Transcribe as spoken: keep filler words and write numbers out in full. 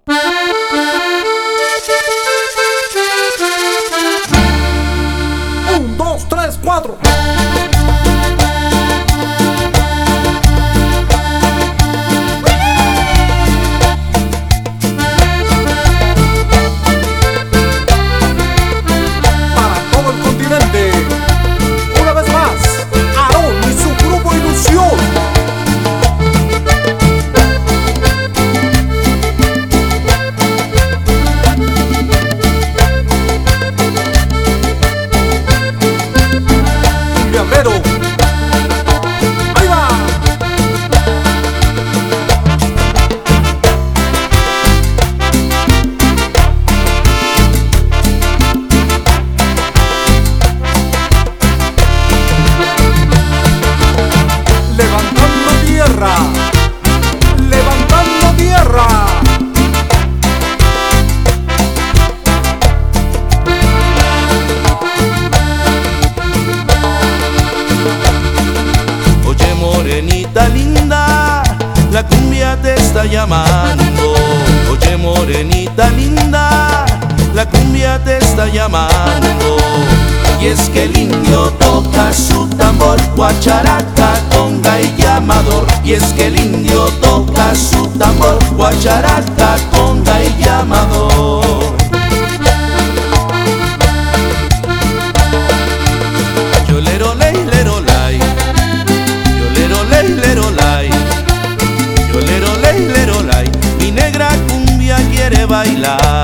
Un, dos, tres, cuatro. Para todo el continente, una vez más, Aarón y su grupo Ilusión. Guerrero, ahí va. Levantando tierra, levantando tierra. Oye, morenita linda, la cumbia te está llamando. Oye, morenita linda, la cumbia te está llamando. Y es que el indio toca su tambor, guacharaca, conga y llamador. Y es que el indio toca su tambor, guacharaca, conga y llamador. Yolero ley, lero lay, yolero ley, lero lay, yolero ley, lero lay. Mi negra cumbia quiere bailar.